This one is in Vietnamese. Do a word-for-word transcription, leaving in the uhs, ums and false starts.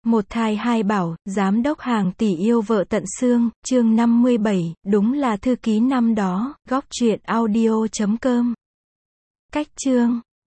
Một thai hai bảo, giám đốc hàng tỷ yêu vợ tận xương, chương năm mươi bảy, đúng là thư ký năm đó, góc truyện audio chấm com. Cách chương